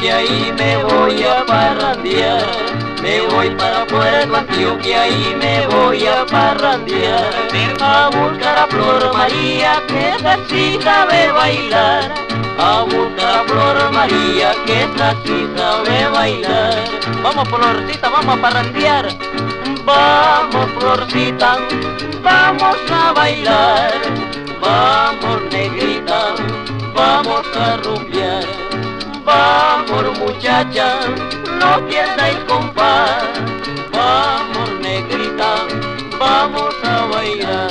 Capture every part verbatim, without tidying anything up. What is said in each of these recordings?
Antioquia y me voy a parrandear. Me voy para Puerto Antioquia y me voy a parrandear. A buscar a Flor María que esa sí sabe bailar. A buscar a Flor María que esa sí sabe bailar. Vamos Florcita, vamos a parrandear. Vamos Florcita, vamos a bailar. Vamos negrita, vamos a rumbear. Vamos muchacha, no pierda el compás. Vamos negrita, vamos a bailar.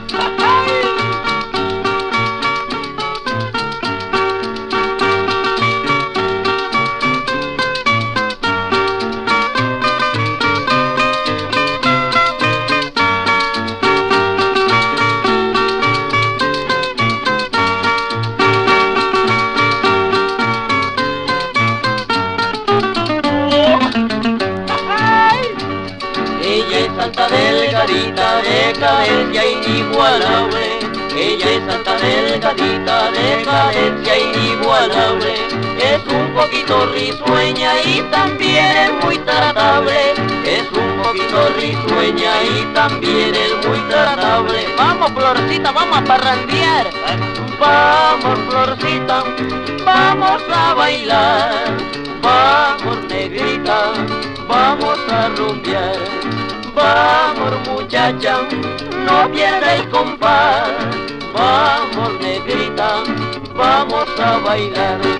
Ella es Santa delgadita, de cadencia inigualable. Ella es Santa delgadita, de cadencia inigualable. Es un poquito risueña y también es muy tratable. Es un poquito risueña y también es muy tratable. Vamos Florcita, vamos a parrandear. Vamos Florcita, vamos a bailar. Vamos negrita, vamos a rumbear. Vamos muchacha, no pierda el compás. Vamos negrita, vamos a bailar.